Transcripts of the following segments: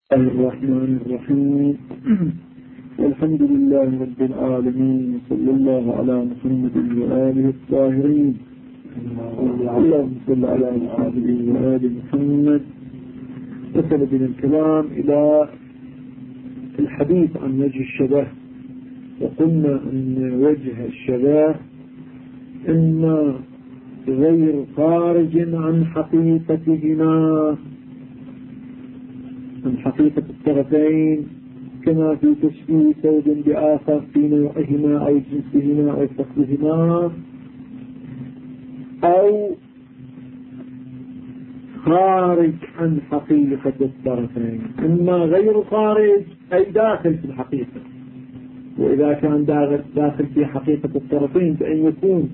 الرحمن الرحيم. والحمد لله رب العالمين، صلى الله على محمد وآله الطاهرين. اللهم صل على محمد وآل محمد. وصل بنا الكلام إلى الحديث عن وجه الشبه، وقلنا أن وجه الشبه إما غير خارج عن حقيقتهما، عن حقيقة الطرفين، كما في تشبيه ثوب بآخر في نوعهما أو جنسهما أو فصلهما، أو خارج عن حقيقة الطرفين. إما غير خارج أي داخل في الحقيقة، وإذا كان داخل في حقيقة الطرفين فإن يكون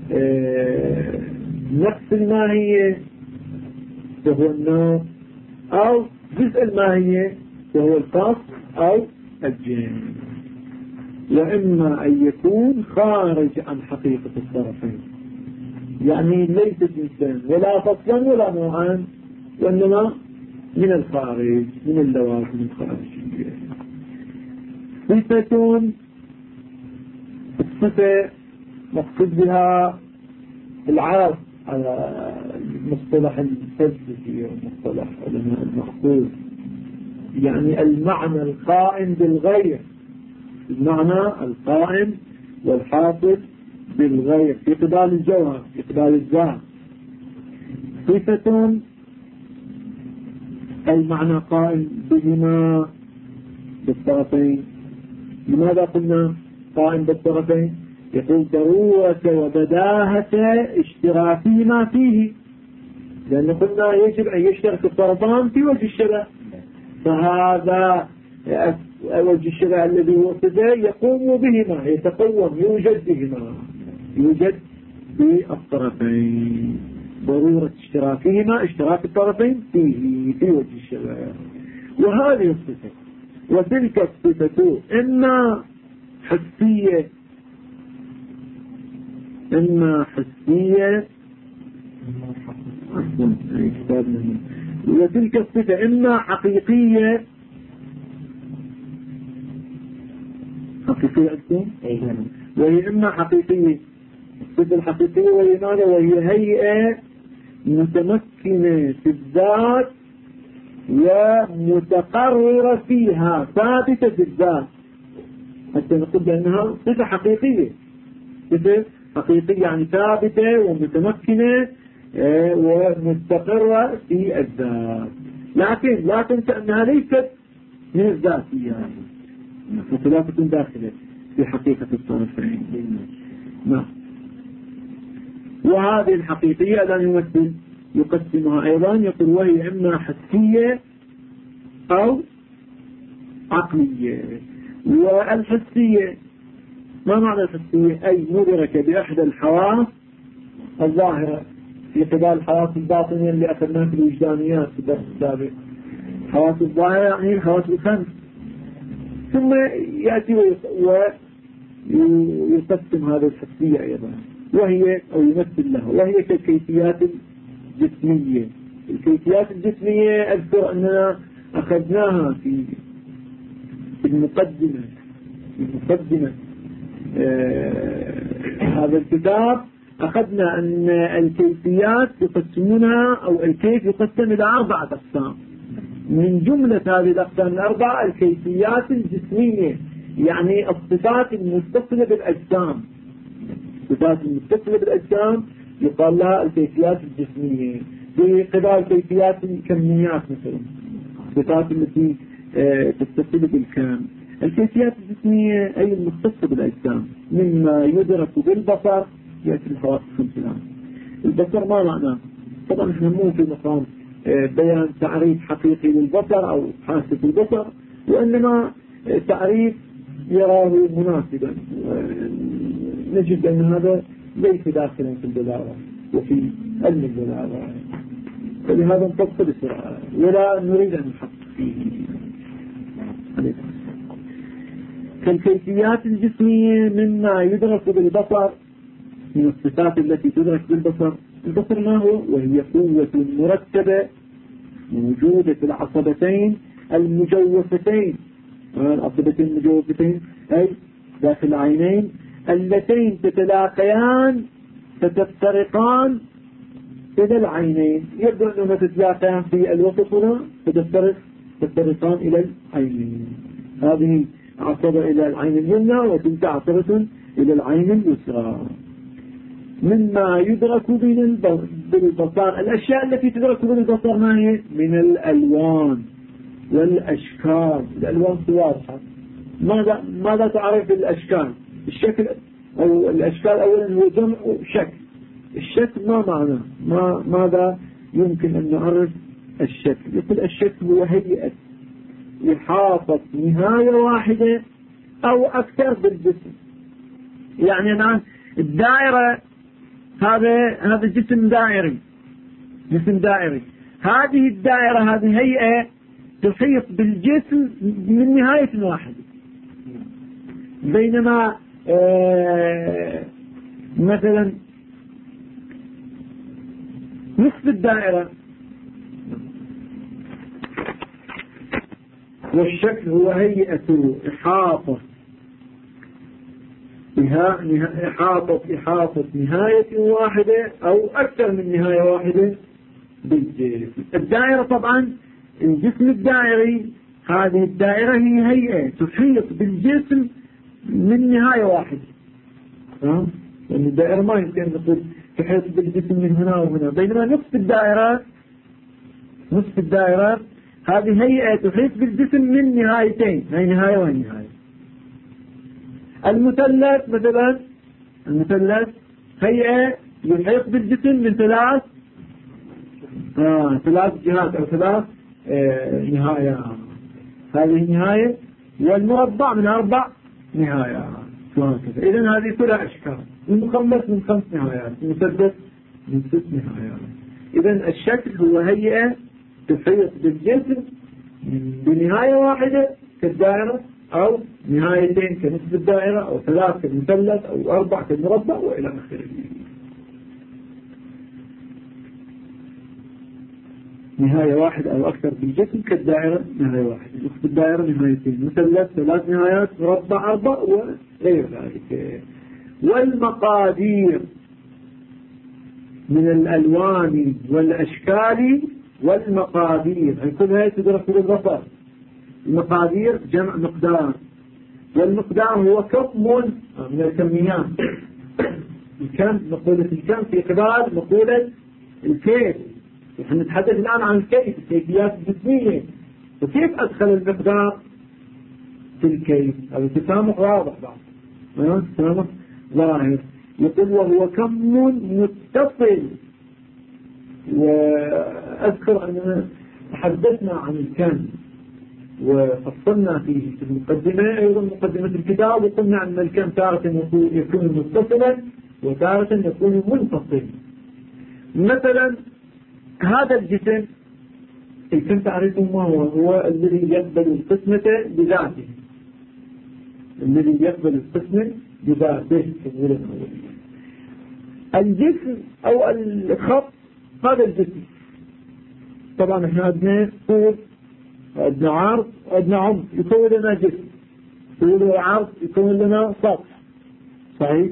نفس الماهية وهو النوع، أو جزء الماهية وهو الفصل أو الجنس. وإما أن يكون خارج عن حقيقة الطرفين، يعني ليس جنسا ولا فصلا ولا نوعا، وإنما من الخارج، من اللوازم الخارجية. صفة، الصفة مقصود بها العرض على مصطلح الفلسفي ومصطلح علماء المخصوص، يعني المعنى القائم بالغير، المعنى القائم والحاصل بالغير في قبال الجوهر، في قبال الذات. صفة المعنى قائم بهما بالطرفين. لماذا قلنا قائم بالطرفين؟ يقول ضرورة وبداهة اشتراكهما فيه، لأن قلنا يجب أن يشترك الطرفان في وجه الشبه، فهذا وجه الشبه الذي هو صفة يقوم بهما، يتقوم، يوجد بهما، يوجد بالطرفين. ضرورة اشتراكهما، اشتراك الطرفين فيه في وجه الشبه. وهذه الصفة وتلك الصفة إما حسية إما حسية، وتلك الصفة إما حقيقية، حقيقية وهي إما حقيقية. الصفة الحقيقية وهي ماذا؟ وهي هيئة متمكنة في الذات ومتقررة فيها، ثابتة في الذات، حتى نقول بأنها صفة حقيقية. صفة حقيقية يعني ثابتة ومتمكنة ومستقرة في الذات، لكن لا تنسى أنها ليست من الذات، يعني لا تكون داخلة في حقيقة الطرفين. نعم. وهذه الحقيقية الآن يمثل يقسمها أيضا، يقول وهي إما حسية أو عقلية. والحسية ما معنى الحسية؟ أي مدركة بأحد الحواس الظاهرة في قبال الحواس الباطنية اللي أخذناها في الوجدانيات في الدرس السابق. الحواس الظاهرة يعني الحواس الخمس، ثم يأتي ويقسم هذه الحسية أيضا، وهي أو يمثل لها، وهي كالكيفيات الجسمية. الكيفيات الجسمية أذكر أننا أخذناها في المقدمة هذا الكتاب. أخذنا أن الكيفيات يقسمونها، أو الكيف يقسم إلى 4 أقسام. من جملة هذه الأقسام الأربعة الكيفيات الجسمية، يعني الصفات المتصلة بالأجسام. الصفات المتصلة بالأجسام يقال لها الكيفيات الجسمية، في قبال كيفيات الكميات مثلا، الصفات التي تتصل بالكم. الكيفيات الجسمية أي المختصة بالأجسام، مما يدرك بالبصر. يأتي الحواس الخمس الآن. البصر ما معناه؟ طبعا احنا مو في مقام بيان تعريف حقيقي للبصر أو حاسة البصر، وإنما تعريف يراه مناسبا. نجد أن هذا ليس داخلا في الدلالة وفي علم الدلالة، فلهذا نطبق بسرعة ولا نريد أن نحقق فيه. كالكيفيات الجسمية مما يدرك بالبصر، من الصفات التي تدرك بالبصر. البصر ما هو؟ وهي قوة مركبة موجودة في العصبتين المجوفتين، الأصبتين المجوفتين أي داخل العينين اللتين تتلاقيان فتفترقان إلى العينين. يبدو أنهما تتلاقيان في الوسط هنا فتفترقان إلى العينين. هذه عصبة إلى العين اليمنى وتلك عصبة إلى العين اليسرى. مما يدرك بالبصر، الأشياء التي تدرك بالبصر ما هي؟ من الألوان والأشكال. الألوان واضحة. ماذا تعرف الأشكال؟ الشكل أو الأشكال أولا هو جمع شكل. الشكل ما معناه؟ ماذا يمكن أن نعرف الشكل؟ يقول الشكل هو هيئة إحاطة نهاية واحدة أو أكثر بالجسم. يعني الآن الدائرة هذا جسم دائري، هذه الدائرة هذه هيئة تحيط بالجسم من نهاية واحدة. بينما مثلا نصف الدائرة والشكل هو هيئة إحاطة نهاية واحدة أو أكثر من نهاية واحدة بالجسم. الدائرة طبعا الجسم الدائري، هذه الدائرة هي هيئة تحيط بالجسم من نهاية واحدة. لأن الدائرة ما يمكن نقول تحيط بالجسم من هنا وهنا. بينما نصف الدائرة هذه هيئة تحيط بالجسم من نهايتين، هي نهاية ونهاية. المثلث مثلا، هيئة يحيط بالجسم من ثلاث جهات أو ثلاث نهايات، هذه نهاية. والمربع من 4 نهايات وهكذا. إذن هذه كلها أشكال. المخمس من 5 نهايات، المسدس من 6 نهايات. إذن الشكل هو هيئة تحيط بالجسم بنهاية واحدة كالدائرة أو نهايتين كنصف الدائرة أو 3 كالمثلث أو 4 كالمربع وإلى آخره. نهاية واحدة أو أكثر بالجسم كالدائرة نهاية واحدة، نصف الدائرة نهايتين، مثلث 3 نهايات، مربع 4 وغير ذلك. والمقادير من الألوان والأشكال والمقادير، يعني كل هذه تدرك بالبصر. المقادير جمع مقدار، والمقدار هو كم من الكميات. الكم، مقولة الكم في قبال مقولة الكيف. نحن نتحدث الآن عن الكيف، الكيفيات الجسمية، وكيف أدخل المقدار في الكيف؟ هذا تسامح واضح بعض، تسامح ظاهر. يقول وهو كم متصل. وأذكر أننا تحدثنا عن الكم وفصلنا فيه في المقدمة، أيضا مقدمة الكتاب، وقلنا أن الكم تارة يكون متصلا وتارة يكون منفصلا. مثلا هذا الجسم الكم تعرفون ما هو الذي يقبل القسمة بذاته، الجسم أو الخط. هذا الجسم طبعا احنا عندنا طول وعندنا عرض وعندنا عمق يكون لنا جسم، طول وعرض يكون لنا سطح، صحيح؟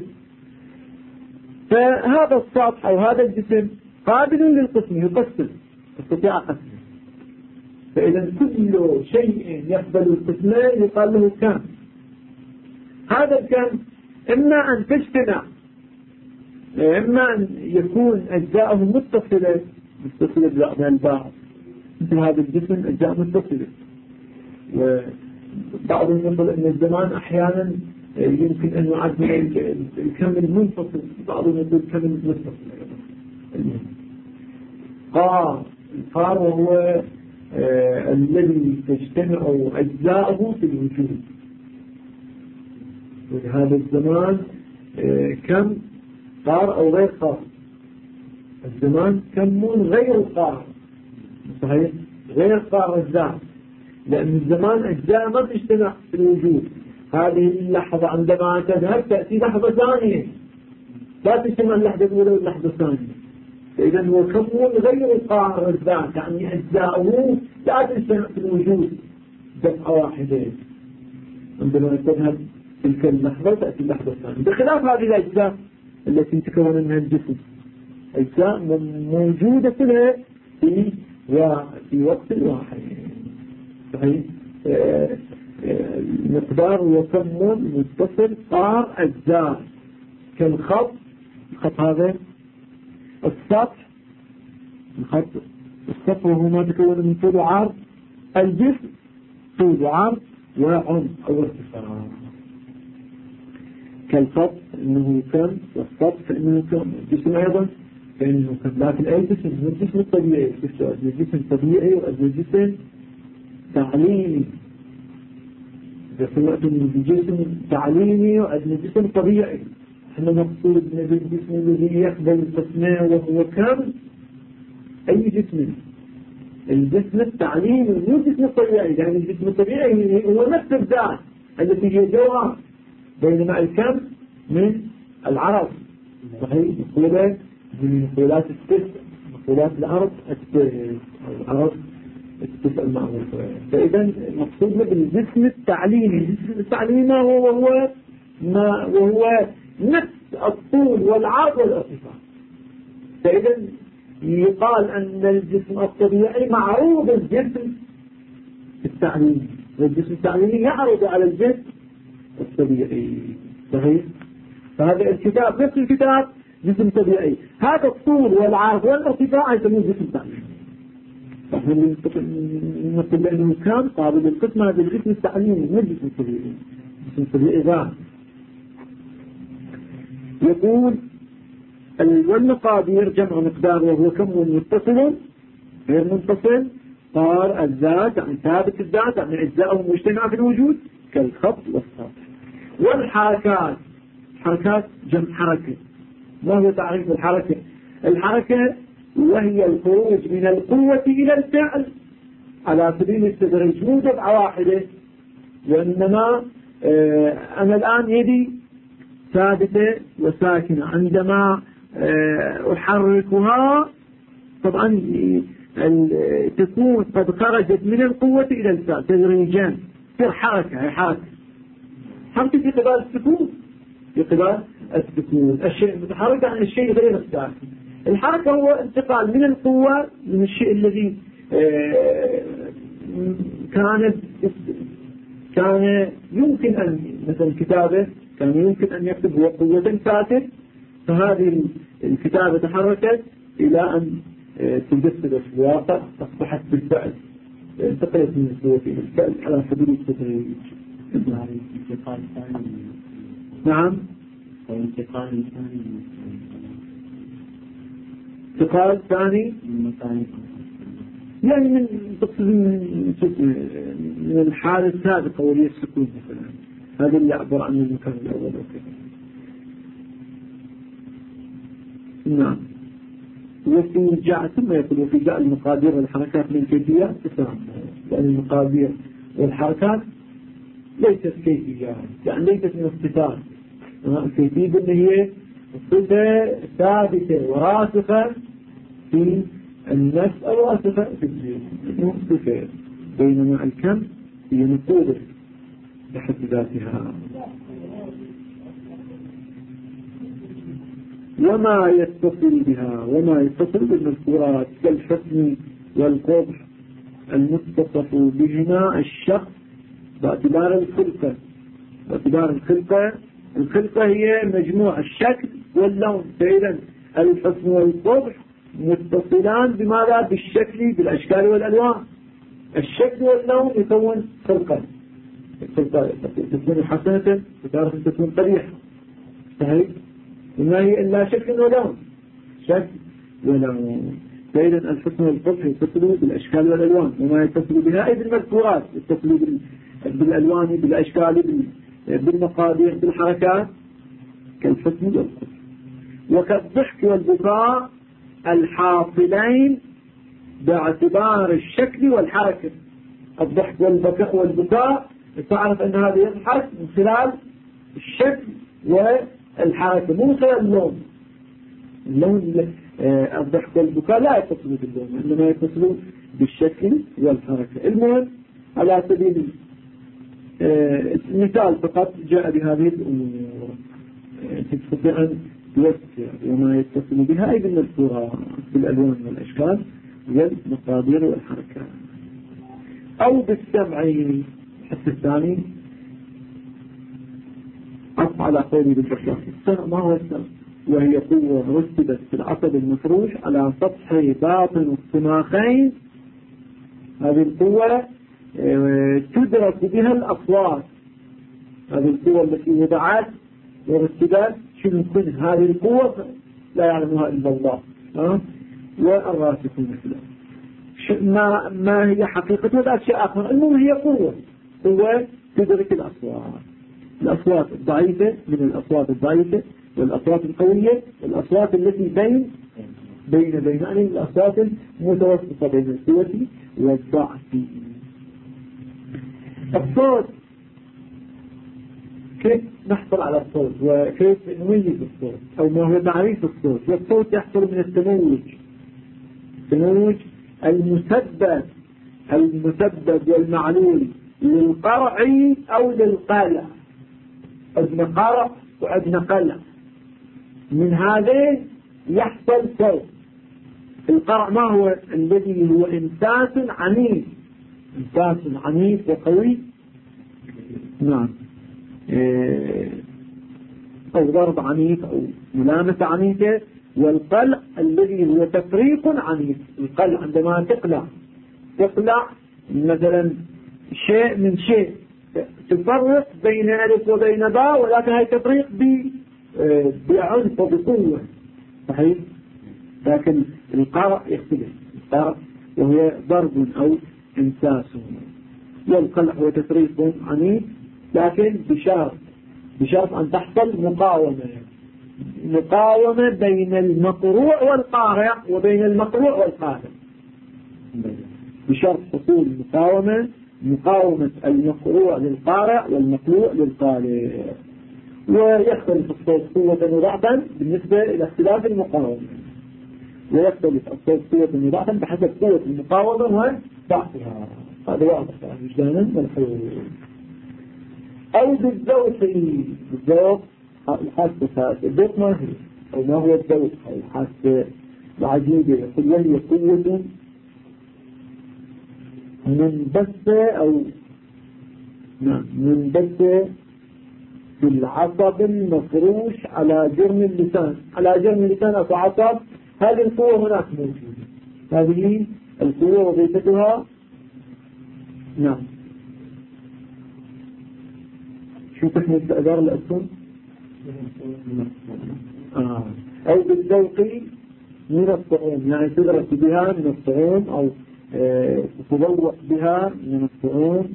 فهذا السطح أو هذا الجسم قابل للقسم، يقسم، يستطيع قسمه. فإذا كل شيء يقبل القسمين يقال له كم. هذا الكم إما أن تجتمع، إما أن يكون أجزاءه متصلة ببعضها البعض، مثل هذا الجسم أجزاء متصلة. وبعضهم يقول أن الزمان أحيانا يمكن أن يعد من الكم المنفصل، بعضهم يقول الكم المتصل. القار وهو الذي تجتمع أجزاءه في الوجود. وهذا الزمان كم قار أو غير قار. الزمان كم غير قار، صحيح؟ غير قار الذات، لأن الزمان أجزاء ما تجتمع في الوجود. هذه اللحظة عندما تذهب تأتي لحظة ثانية، لا تجتمع اللحظة الأولى واللحظة الثانية. فإذا هو كم غير قار الذات، يعني أجزاؤه لا تجتمع في الوجود، دفعة واحدة عندما تذهب تلك اللحظة تأتي اللحظة الثانية، بخلاف هذه الأجزاء التي تكون منها الجسم، أجزاء موجودة كلها في وقت واحد. صحيح. مقدار وكم متصل قار أجزاء كالخط، الخط هذا السطح، السطح وهو ما تكون من طول وعرض الجسم، طول وعرض وعمق أو ارتفاع. كالخط إنه كم، والسطح فإنه كم، الجسم أيضا فإنه كم. لكن أي جسم هو الجسم الطبيعي، الجسم الطبيعي والجسم تعليمي. إذا سمعتم الجسم تعليمي والجسم طبيعي، احنا مقصود بالجسم الذي يقبل التصنيع وهو كم؟ أي جسم؟ الجسم التعليمي مو الجسم الطبيعي، يعني الجسم الطبيعي هو نفس الذات التي هي جوهر، بينما الكم من العرض. صحيح. مقولة من مقولات التسع، مقولات العرض العرض التسع المعروفة. فإذا مقصودنا بالجسم التعليمي، الجسم التعليمي وهو نفس الطول والعرض والارتفاع. فإذا يقال أن الجسم الطبيعي معروض الجسم التعليمي، والجسم التعليمي يعرض على الجسم الطبيعي. صحيح. فهذا الكتاب نفس الكتاب جسم طبيعي، هذا الطول والعرض والارتفاع يسموه جسم تعليمي. فإحنا نقول بأنه كان قابل للقسمة بالجسم التعليمي من الجسم الطبيعي، الجسم الطبيعي ذات. يقول والمقادير جمع مقدار وهو كم متصل غير منفصل صار الذات، يعني ثابت الذات، يعني أجزاءه مجتمعة في الوجود كالخط والسطح. والحركات، حركات جمع حركة. ما هو تعريف الحركة؟ الحركة وهي الخروج من القوة إلى الفعل على سبيل التدريج، مو دفعة واحدة، وإنما أنا الآن يدي ثابتة وساكنة، عندما أحركها طبعا تكون قد خرجت من القوة إلى الفعل تدريجا، تصير حركة. هي حركة في قبال السكون، في قبال السكون. الشيء المتحرك عن الشيء غير الساكن. الحركة هو انتقال من القوة، من الشيء الذي كان يمكن أن مثل الكتابة كان يمكن أن يكتب هو قوة كاتب، فهذه الكتابة تحركت إلى أن تجسد في الواقع، أصبحت بالفعل، انتقلت من القوة إلى الفعل على سبيل التدريج. نعم. انتقال ثاني يعني من تقصد من الحالة السابقة وهي السكون مثلا، هذا اللي يعبر عن المكان الأول. نعم. وفي جاء ثم يقول وفي جاء المقادير والحركات من كيفيات تسامح، لأن المقادير والحركات ليست كيفيات، يعني ليست من الصفات. الكيفية اللي هي صفة ثابتة وراسخة في النفس أو راسخة في الجسم، صفة، بينما الكم هي نقوده بحد ذاتها. وما يتصل بها، وما يتصل بالمذكورات كالحسن والقبح المتصف بهما الشخص باعتبار الخلقة. باعتبار الخلقة هي مجموع الشكل واللون. فإذا الحسن والقبح متصلان بماذا؟ بالشكل، بالأشكال والألوان. الشكل واللون يكون خلقة. الخلقة تكون حسنة وتارة تكون قبيحة. صحيح؟ وما هي إلا شكل ولون، شكل ولون. فإذا الحسن والقبح يتصلوا بالأشكال والألوان، وما يتصل بها أي بالمذكورات، يتصلوا بالألوان، بالأشكال، بالمقادير، بالحركات كالحسن والقبح. وكالضحك والبكاء الحاصلين باعتبار الشكل والحركة. الضحك والبكاء تعرف أن هذا يضحك من خلال الشكل والحركة، مو من خلال اللون. الضحك والبكاء لا يتصلوا باللون، إنما يتصلوا بالشكل والحركة. المهم على سبيل مثال فقط جاء بهذه الأمور تستطيع أن توسع وما يتصل بها أيضا الصورة بالألوان والأشكال والمقادير والحركات. أو بالسمع الحس الثاني عطف على قولي بالبشر. السمع ما هو السمع؟ وهي قوة رتبت في العصب المفروش على سطح باطن الصماخين. هذه القوة تدرك بها الأصوات. هذه القوة التي وضعت ورتبت شنو كن هذه القوة لا يعلمها إلا الله والراسخون في الأرض. ما هي حقيقتها؟ ذات شيء آخر. المهم هي قوة تدرك الأصوات الضعيفة من الأصوات الضعيفة والأصوات القوية والأصوات التي بين يعني الأصوات المتوسطة بين القوة والضعف. الصوت كيف نحصل على الصوت وكيف نميز الصوت أو ما هو تعريف الصوت؟ والصوت يحصل من التموج المسبب والمعلول للقرع أو للقلع. ابن قرع وابن قلع من هذين يحصل صوت. القرع ما هو؟ الذي هو إمساس عنيف وقوي، نعم، أو ضرب عنيف أو ملامسة عنيفة. والقلع الذي هو تفريق عنيف. القلع عندما تقلع مثلا شيء من شيء، تفرق بين ألف وبين باء، ولكن هي تفريق بعنف وبقوة، صحيح. لكن القرع يختلف. القرع وهو ضرب أو إمساس. والقلع هو تفريق عنيف لكن بشرط أن تحصل مقاومة بين المقروع والقارع وبين المقروع والقارع. بشرط حصول مقاومة المقروع للقارع والمقروع للقارع. ويختلف الصوت قوة وضعفا بالنسبة إلى اختلاف المقاومة، ويختلف الصوت قوة وضعفا بحسب قوة المقاومة وضعفها. هذا واضح وجدانا والحلول. أو بالذوق الحاسة. الذوق ما هي أو ما هو الذوق؟ الحاسة العجيبة. يقول وهي قوة منبثة في العصب المفروش على جرم اللسان أو عصب. هذه القوة هناك موجودة. هذه القوة وظيفتها نعم. شو تحمل الأدار الأسهم؟ أو بالذوق من الطعوم، يعني تدرك بها من الطعوم أو تتذوق بها من الطعوم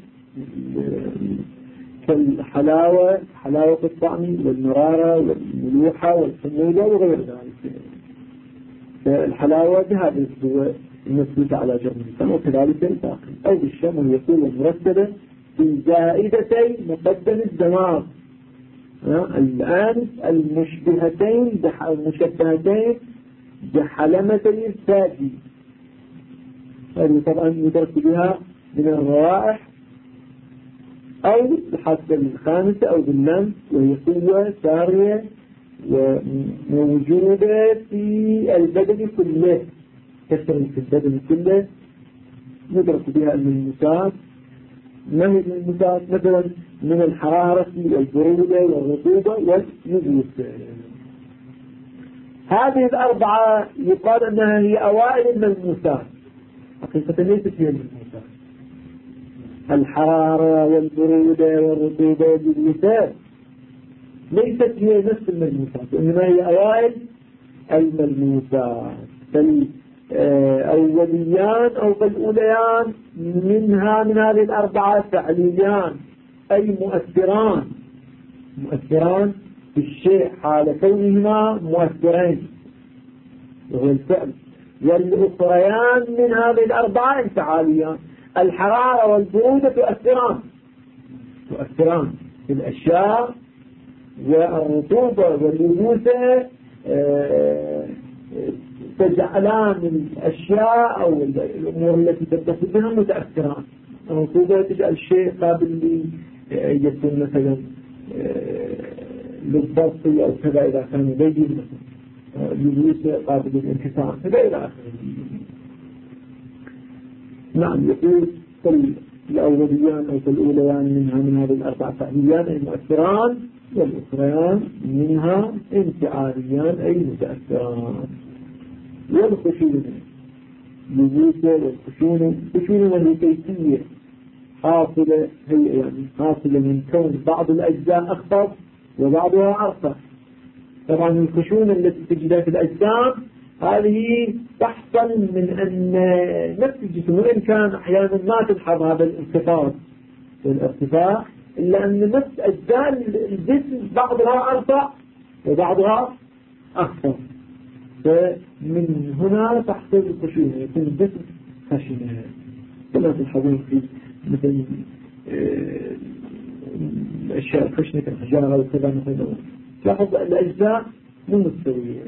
كالحلاوة، حلاوة الطعم والمرارة والملوحة والحموضة وغير ذلك. الحلاوة بهذه القوة المثبتة على جرم اللسان، وكذلك الباقي. أو بالشم وهي قوة مرتبة في زائدتي مقدم الدماغ. الآن المشبهتين بحلمتي الثاجي، هذه طبعا يدرك بها من الروائح. أو الحاسة الخامسة أو باللمس، وهي قوة سارية وموجودة في البدن كله، تشتغل في البدن كله، يدرك بها الملمسات. ما هي الملمسات؟ مثلا من الحرارة والبرودة والرطوبة والنزول. هذه الأربعة يقال أنها هي أوائل الملموسات، حقيقة ليست هي الملموسات. الحرارة والبرودة والرطوبة والنزول ليست هي نفس الملموسات، إنما هي أوائل الملموسات. فالأوليان أو فالأوليان من هذه الأربعة فعليان، أي مؤثران في الشيء حال كونهما مؤثرين وهو الفعل. والأخريان من هذه الأربعة انفعاليان. الحرارة والبرودة تؤثران في الأشياء، والرطوبة واليبوسة تجعلان الأشياء أو الأمور التي تتصل بها متأثران. منصوبة تجعل شيء قابل يكون مثلا للضبط أو كذا إذا كان بيجي مثلا يجوز قابل للانكسار كذا إلى آخره. نعم يقول الأوليان أو الأوليان منها من هذه الأربع فعليان أي مؤثران، والأخريان منها انفعاليان أي متأثران. والخشونة يجوز والخشونة وهي كيفية حاصلة، هي يعني حاصلة من كون بعض الأجزاء أخطر وبعضها أرفع. طبعا الخشونة التي تجدها في الأجسام هذه تحصل من أن نفس الجسم وإن كان أحيانا ما تلحظ هذا الانخفاض والارتفاع، إلا أن نفس أجزاء الجسم بعضها أرفع وبعضها أخفض، فمن هنا تحصل الخشونة، يكون الجسم خشنة كما تلحظون في مثل الأشياء الخشنة كالحجارة وكذا مثلا، تلاحظ الأجزاء مو مستوية.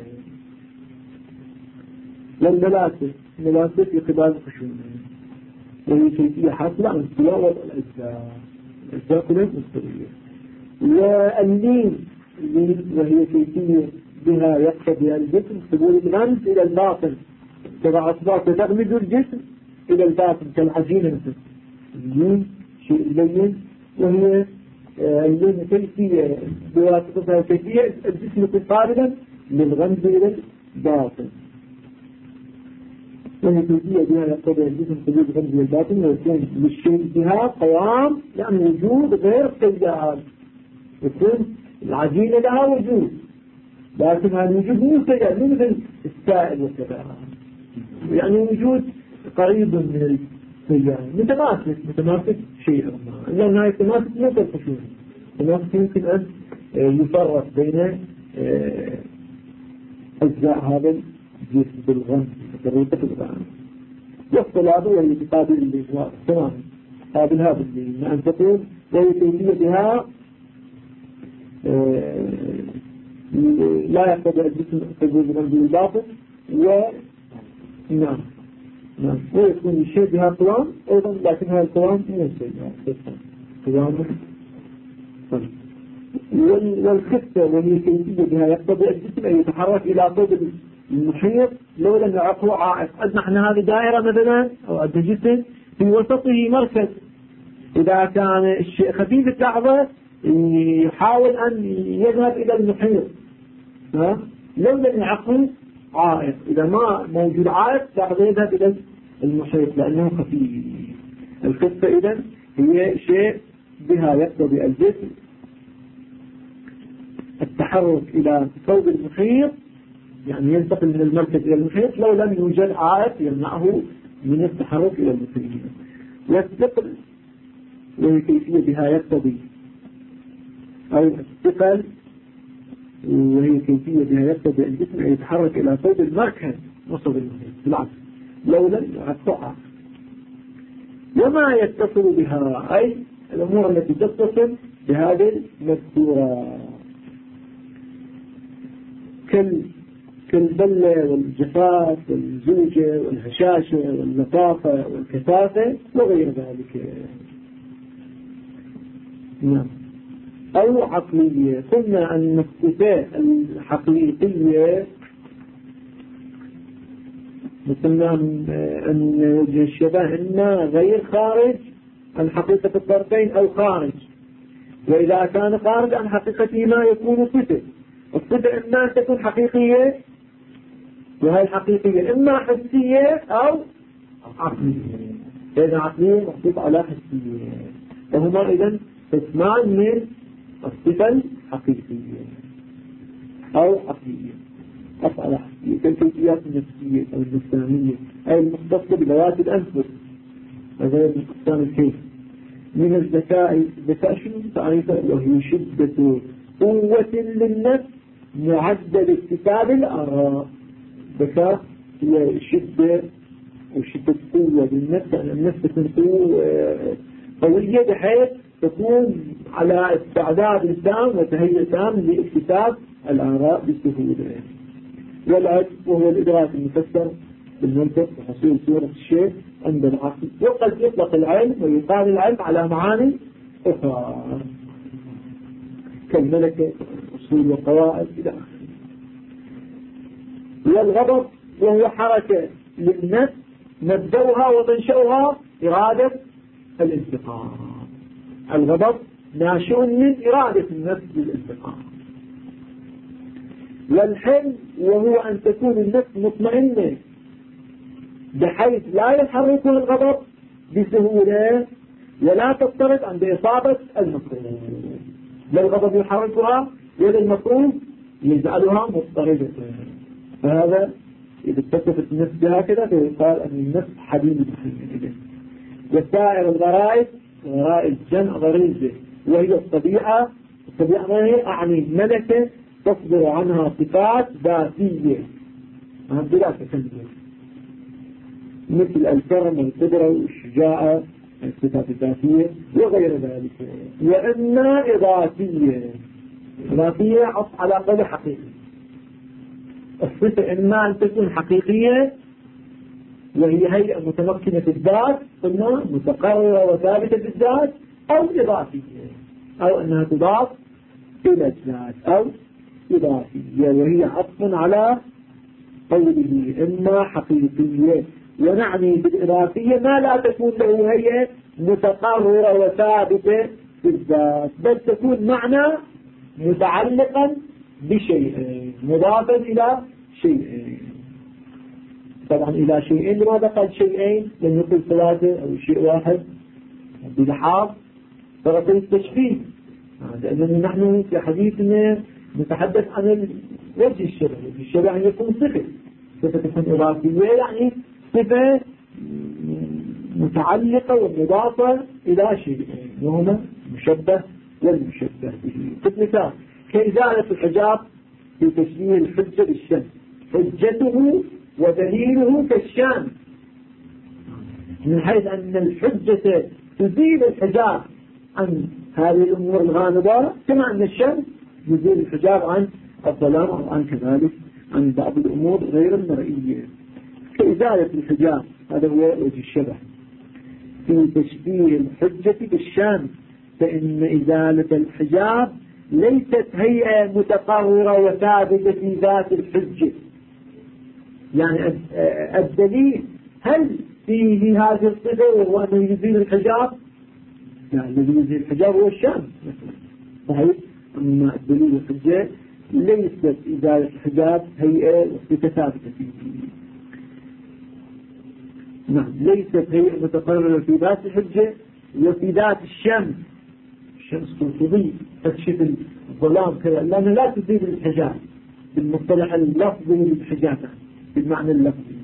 والملاسة في قبال الخشونة وهي كيفية حاصلة عن استواء الأجزاء كلها مستوية. واللين وهي كيفية بها يقتضي الجسم قبول الغمز إلى الباطن، تبع أصبع تغمد الجسم إلى الباطن كالعجينة مثل اللين شيء لين، وهي اللين كيفية بواسطتها كيفية الجسم قابلا للغمز إلى الباطن، وهي كيفية بها يقتضي الجسم قبول الغمز إلى الباطن، ويكون للشيء بها قوام يعني وجود غير سيئات، يكون العجينة لها وجود لكن هذا الوجود مو سيئات مو مثل السائل وكذا، يعني وجود قريب من السيئات متماسك شيئا ما، إلا أنها التماسك مو كالخشونة. التماسك يمكن أن يفرق بين أجزاء هذا الجسم بالغمز بطريقة الغمز. والصلابة وهي تقابل الإجواء تماما قابل هذا اللي ما أن تقول، وهي كيفية بها لا يقتضي الجسم قبول الغمز الباطن نعم ويكون الشيء بها قوام أيضا، لكن هذا القوام مو سيء قوام. والخفة وهي كيفية بها يقتضي الجسم أن يتحرك إلى طول المحيط لو لم يعطه عائق. قد نحن هذه دائرة مثلا أو عند جسم في وسطه مركز، إذا كان الشيء خفيف اللحظة يحاول أن يذهب إلى المحيط لو لم يعطه عائق، إذا ما موجود عائق لحظة يذهب إلى المحيط لأنه خفيف. الخفة إذن هي شيء بها يقتضي الجسم التحرك إلى صوب المحيط، يعني ينتقل من المركز إلى المحيط لو لم يوجد عائق يمنعه من التحرك إلى المحيط. والثقل وهي كيفية بها يقتضي أو الثقل وهي كيفية بها يقتضي الجسم أن يتحرك إلى صوب المركز وصوب المحيط بالعكس لو لم يعطى. وما يتصل بها أي الأمور التي تتصل بهذه المذكورة كالبلة والجفاف والزوجة والهشاشة واللطافة والكثافة وغير ذلك. نعم. أو عقلية، قلنا أن الصفات الحقيقية مثل أن وجه الشبه إما غير خارج عن حقيقة الطرفين أو خارج، وإذا كان خارج عن حقيقته ما يكون صفة. الصفة إما أن تكون حقيقية وهي الحقيقية إما حسية أو عقلية، إذا عقلية محطوط على حسية، وهما إذن قسمان من الصفة الحقيقية أو عقلية على حسية كالكيفيات النفسية أو النفسانية أي المختصة بذوات الأنفس. هذا القسم الكيف من الذكاء شنو تعريفه؟ وهي شدة قوة للنفس معدل اكتساب الآراء. ذكاء هي شدة وشدة قوة للنفس، يعني النفس تكون قوية بحيث تكون على استعداد تام وتهيئ تام لاكتساب الآراء بسهولة. والعجز وهو الإدراك المفسر بالمنطق وحصول صورة الشيء عند العقل. وقد يطلق العلم ويقال العلم على معاني أخرى كالملكة أصول وقواعد إلى آخره. والغضب وهو حركة للنفس مبدأها ومنشأها إرادة الانتقام. الغضب ناشئ من إرادة النفس للانتقام. والحلم وهو أن تكون النفس مطمئنة بحيث لا يحركها الغضب بسهولة ولا تضطرب عند إصابة المكروه. لا الغضب يحركها ولا المكروه يجعلها مضطربة. فهذا إذا اتصفت النفس بهكذا فيقال أن النفس حليمة. وسائر الغرائز غرائز جمع غريزة وهي الطبيعة. الطبيعة ما هي؟ أعني ملكة تصدر عنها صفات ذاتية بلا تكلف مثل الكرم والقدرة والشجاعة الصفات الذاتية وغير ذلك. وإما إضافية. إضافية عطف على قول حقيقي. الصفة إما أن تكون حقيقية وهي هيئة متمكنة في الذات قلنا متقررة وثابتة في الذات، أو إضافية أو أنها تضاف إلى الذات أو إضافية وهي عطف على قوله إما حقيقية. ونعني بالإضافية ما لا تكون له هيئة متقررة وثابتة في الذات بل تكون معنى متعلقا بشيئين مضافا إلى شيئين. طبعا إلى شيئين لماذا قال شيئين؟ لم يقل ثلاثة أو شيء واحد بلحاظ طرف التشبيه، لأننا نحن في حديثنا نتحدث عن وجه الشبه. وجه الشبه أن يكون صفة تكون إضافية يعني صفة متعلقة ومضافة إلى شيئين وهما مشبه والمشبه به. مثال كإزالة الحجاب في تشبيه الحجة بالشمس، حجته ودليله كالشمس، من حيث أن الحجة تزيل الحجاب عن هذه الأمور الغامضة كما أن الشمس يزيل الحجاب عن الظلام أو عن كذلك عن بعض الأمور غير المرئية. كإزالة الحجاب هذا هو وجه الشبه في تشبيه الحجة بالشمس، فإن إزالة الحجاب ليست هيئة متقررة وثابتة في ذات الحجة. يعني الدليل هل فيه هذه الصفة وهو أنه يزيل الحجاب؟ يعني الذي يزيل الحجاب هو الشمس صحيح. أما الدليل الحجة ليست إزالة الحجاب هيئة وصفة ثابتة فيه. نعم ليست هيئة متقررة في ذات الحجة وفي ذات الشمس. الشمس تضيء تكشف الظلام كذا لأنها لا تزيل الحجاب بالمصطلح اللفظي للحجاب بالمعنى اللفظي،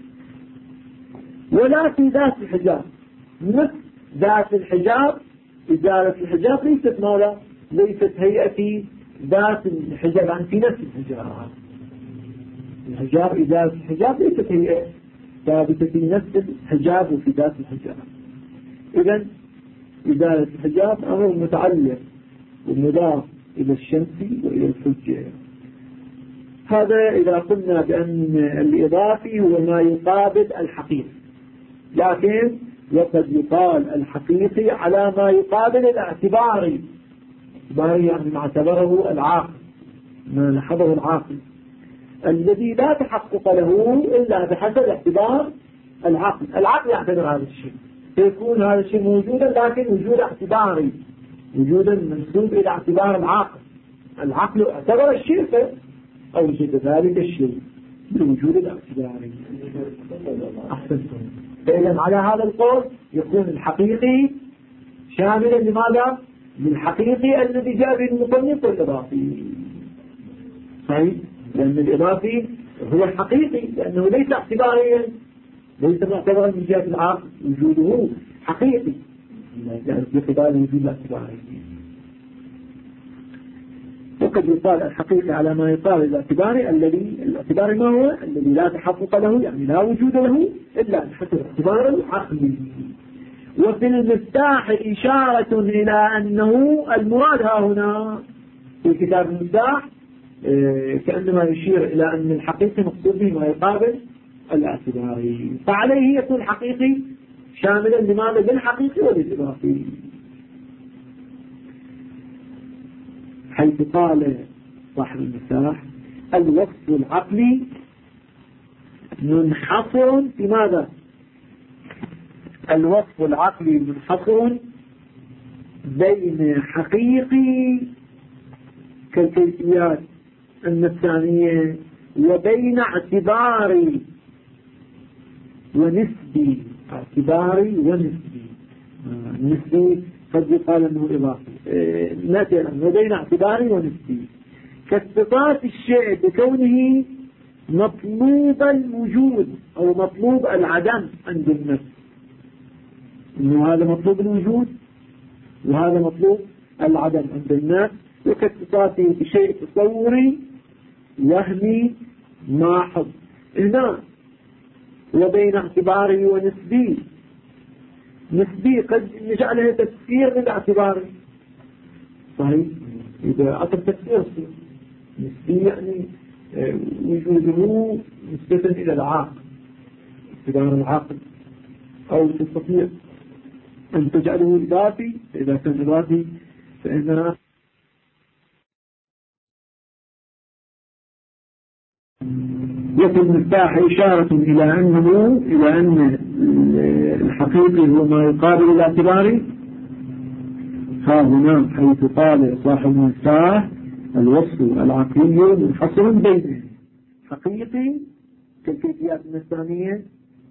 ولا في ذات الحجاب مثل ذات الحجاب. إزالة الحجاب ليست ماذا؟ ليست هيئة في ذات الحجاب يعني في نفس الحجاب. الحجاب إزالة الحجاب ليست هيئة ثابتة في نفس الحجاب وفي ذات الحجاب. إذن إزالة الحجاب أمر متعلق ومضاف إلى الشمس وإلى الحجة. هذا إذا قلنا بأن الإضافي هو ما يقابل الحقيقي، لكن وقد يقال الحقيقي على ما يقابل الاعتباري. اعتباري يعني ما اعتبره العاقل، ما لاحظه العاقل الذي لا تحقق له إلا بحسب اعتبار العقل. العقل يعتبر هذا الشيء فيكون هذا الشيء موجودا، لكن وجود اعتباري وجودا منسوب إلى اعتبار العقل. العقل اعتبر الشيء أوجد ذلك الشيء بوجود الاعتباري. أحسنتم. فإذا على هذا القول يكون الحقيقي شاملا لماذا؟ للحقيقي الذي جاء به المصنف والإضافي. صحيح؟ لأن الإضافي هو الحقيقي لأنه ليس اعتباريا، ليس معتبرا من جهة العقل، وجوده حقيقي يعني بقبال وجود الاعتباري. وقد يقال الحقيقي على ما يقال الاعتباري الاعتباري ما هو؟ الذي لا تحقق له يعني لا وجود له إلا بحسب اعتبار العقل. وفي المفتاح إشارة إلى أنه المراد هنا في كتاب المفتاح كأنما يشير إلى أن الحقيقي مقصود به ما يقابل الاعتباري، فعليه يكون حقيقي شاملا لماذا؟ للحقيقي وللإضافي. حيث قال صاحب المفتاح الوصف العقلي منحصر في ماذا؟ الوصف العقلي منحصر بين حقيقي كالكيفيات النفسانية وبين اعتباري ونسبي. اعتباري ونسبي، نسبي قد يقال انه اضافي، مثلا وبين اعتباري ونسبي كاتصاف الشيء بكونه مطلوب الوجود او مطلوب العدم عند النفس، انه هذا مطلوب الوجود وهذا مطلوب العدم عند النفس، وكاتصافه بشيء تصوري وهمي ماحظ. هنا وبين اعتباري ونسبي، نسبي قد نجعلها تفسير للاعتباري، صحيح؟ إذا أعطى تفسير نسبي يعني وجوده نسبة إلى العاقل، اعتبار العاقل، أو تستطيع أن تجعله إضافي. إذا كان إضافي فإنها وفي المفتاح إشارة إلى أن الحقيقي هو ما يقابل الاعتباري. ها هنا حيث قال صاحب المفتاح الوصف العقلي منحصر بين حقيقي كالكيفيات النفسانية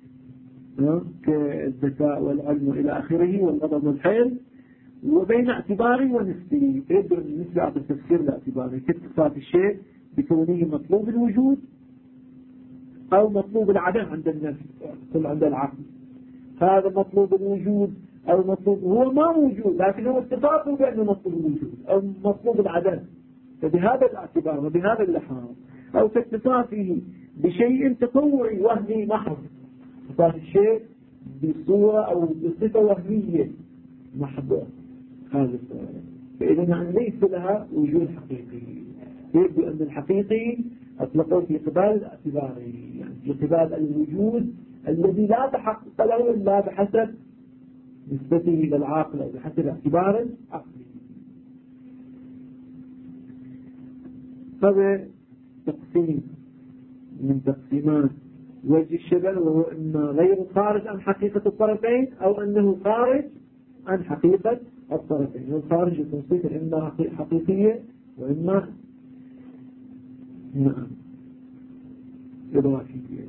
كالذكاء والعلم إلى آخره والغضب والحيل، وبين اعتباري ونسبي. يبدو أن النسبة على التفسير الاعتباري كاتصاف الشيء بكونه مطلوب الوجود أو مطلوب العدم عند النفس، كل عند العقل. هذا مطلوب الوجود أو مطلوب هو ما موجود لكن هو اتصافه بأنه مطلوب الوجود أو مطلوب العدم، فبهذا الاعتبار وبهذا اللحاظ. أو كاتصافه بشيء تصوري وهمي محض، اتصاف الشيء بصورة أو بصفة وهمية محضة، هذا السؤال. فإذا يعني ليس لها وجود حقيقي. يبدو أن الحقيقي أطلقوا في قبال الاعتباري، يعني في قبال الوجود الذي لا تحقق له إلا بحسب نسبته إلى العاقل أو بحسب اعتبار عقلي. هذا تقسيم من تقسيمات وجه الشبه، وهو إما غير خارج عن حقيقة الطرفين أو أنه خارج عن حقيقة الطرفين. والخارج يكون صفة إما حقيقية وإما إضافية.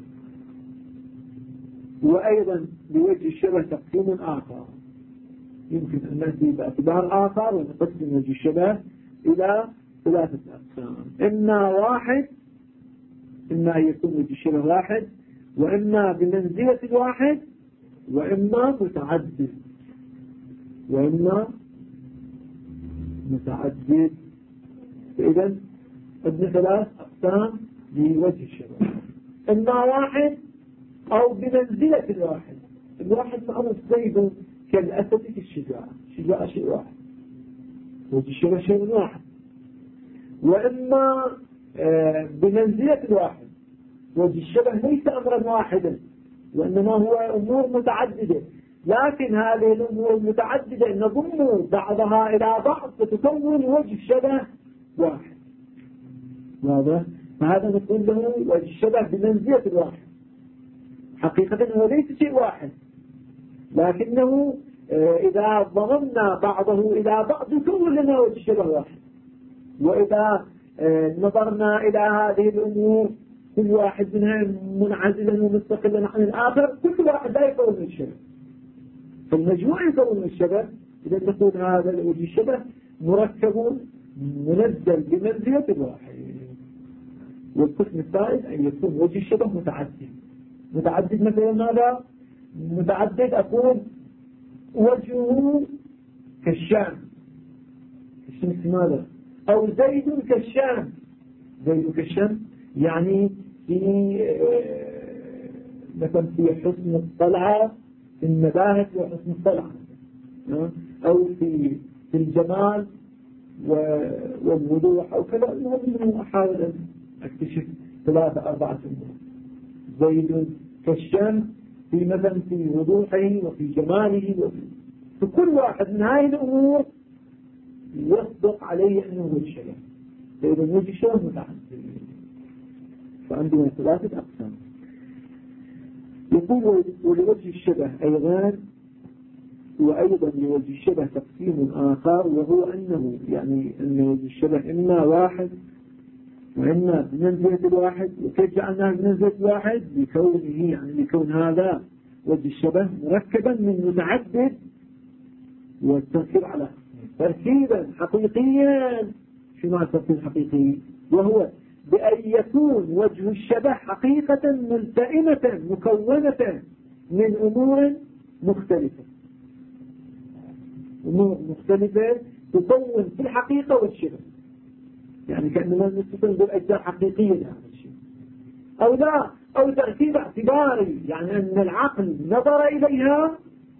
وأيضا بوجه الشبه تقسيم آخر يمكن أن نأتي باعتبار آخر ونقسم وجه الشبه إلى ثلاثة أقسام. إما واحد، إما يكون وجه الشبه واحد، وإما بمنزلة الواحد، وإما متعدد، فإذا ابن ثلاث أقسام لوجه الشبه: إما واحد أو بمنزلة الواحد. الواحد معروف زيد كالأسد في الشجاعة، الشجاعة شيء واحد، وجه الشبه شيء واحد. وإما بمنزلة الواحد، وجه الشبه ليس أمرا واحدا وإنما هو أمور متعددة، لكن هذه الأمور المتعددة نضم بعضها إلى بعض فتكون وجه الشبه واحد. واضح؟ فهذا نقول له وجه الشبه بمنزلة الواحد. حقيقة هو ليس شيء واحد، لكنه إذا ضممنا بعضه إلى بعض يكون لنا وجه الشبه واحد. وإذا نظرنا إلى هذه الأمور كل واحد منها منعزلا ومستقلا عن الآخر، كل واحد لا يكون من الشبه، فالمجموع يكون من الشبه. إذا تكون هذا وجه الشبه مركب منزل بمنزلة الواحد. والقسم الثالث أن يكون وجه الشبه متعدد مثلا ماذا؟ متعدد أكون وجهه كالشام، الشمس ماذا؟ أو زيد كالشام، زيد كالشام يعني في مثلا في حسن الطلعة، في النباهة وحسن الطلعة، أو في الجمال والوضوح أو كذا. المهم أحاول أن أكتشف 3-4 أمور: زيد كالشمس في مثلا في وضوحه وفي جماله في كل واحد من هذه الأمور يصدق عليه أنه وجه شبه. فإذا وجه الشبه متعدد، فعندنا ثلاثة أقسام. يقول ولوجه الشبه أيضا لوجه الشبه تقسيم آخر، وهو أنه يعني أن وجه الشبه إما واحد وإما بمنزلة الواحد. وكيف جعلناه بمنزلة الواحد؟ بكونه يعني بكون هذا وجه الشبه مركبا من متعدد، والتركيب على تركيبا حقيقيا. شو معنى تركيب حقيقي؟ وهو بأن يكون وجه الشبه حقيقة ملتئمة مكونة من أمور مختلفة، أمور مختلفة تكون في الحقيقة والشبه. يعني كأننا نستطيع بالأجزاء حقيقية لهذا الشيء، أو لا، أو تركيب اعتباري، يعني أن العقل نظر إليها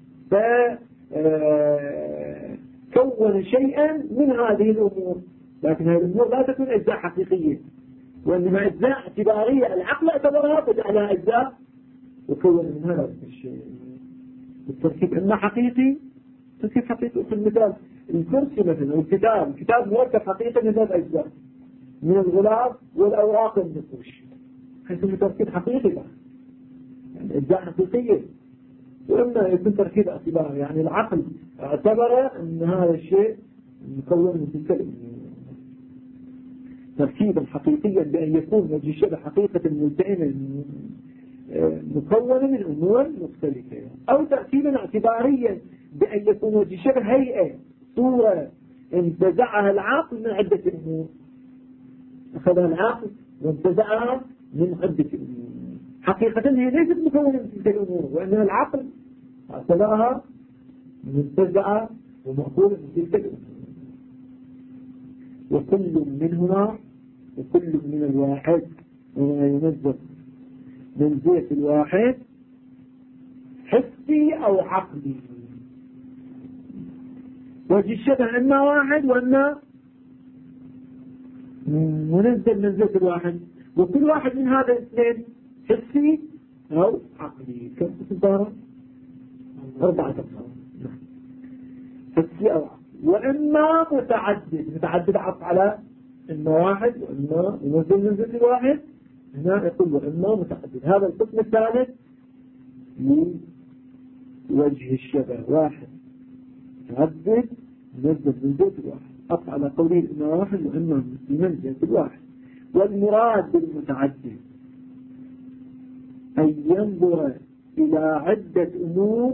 فكون شيئا من هذه الأمور، لكن هذه الأمور لا تكون أجزاء حقيقية، وإنما أجزاء اعتبارية العقل اعتبرها فجعلها أجزاء وكون من هذا الشيء. التركيب إما حقيقي، تركيب حقيقي. في المثال الكرسي مثلا، الكتاب مركب حقيقي من ثلاث أجزاء، من الغلاف والأوراق والنقوش، حيث تركيب حقيقي بقى. يعني أجزاء حقيقية. وإما يكون تركيب اعتباري، يعني العقل اعتبر أن هذا الشيء مكون من تلك الأمور. تركيبا حقيقيا بأن يكون وجه الشبه حقيقة ملتئمة مكونة من أمور مختلفة. أو تركيبا اعتباريا بأن يكون وجه الشبه هيئة، صورة انتزعها العقل من عدة أمور، أخذها العقل وانتزعها من عدة أمور. حقيقة هي ليست مكونة من تلك الأمور، وإنها العقل اعتبرها منتزعة ومأخوذة من تلك الأمور. وكل من الواحد وما ينزل منزلة الواحد حسي أو عقلي. وجه الشبه إما واحد وإما منزل منزلة الواحد، وكل واحد من هذا الاثنين حسي أو عقلي. كم تبارا؟ 4 أقسام. حسي أو عقلي. وإما متعدد عطف على إما واحد وإما منزل منزلة الواحد. هنا يقول وإما متعدد. هذا القسم الثالث لوجه الشبه واحد متعدد منزل منزلة الواحد، عطف على قوله إما واحد وإما منزلة الواحد. والمراد بالمتعدد أن ينظر إلى عدة أمور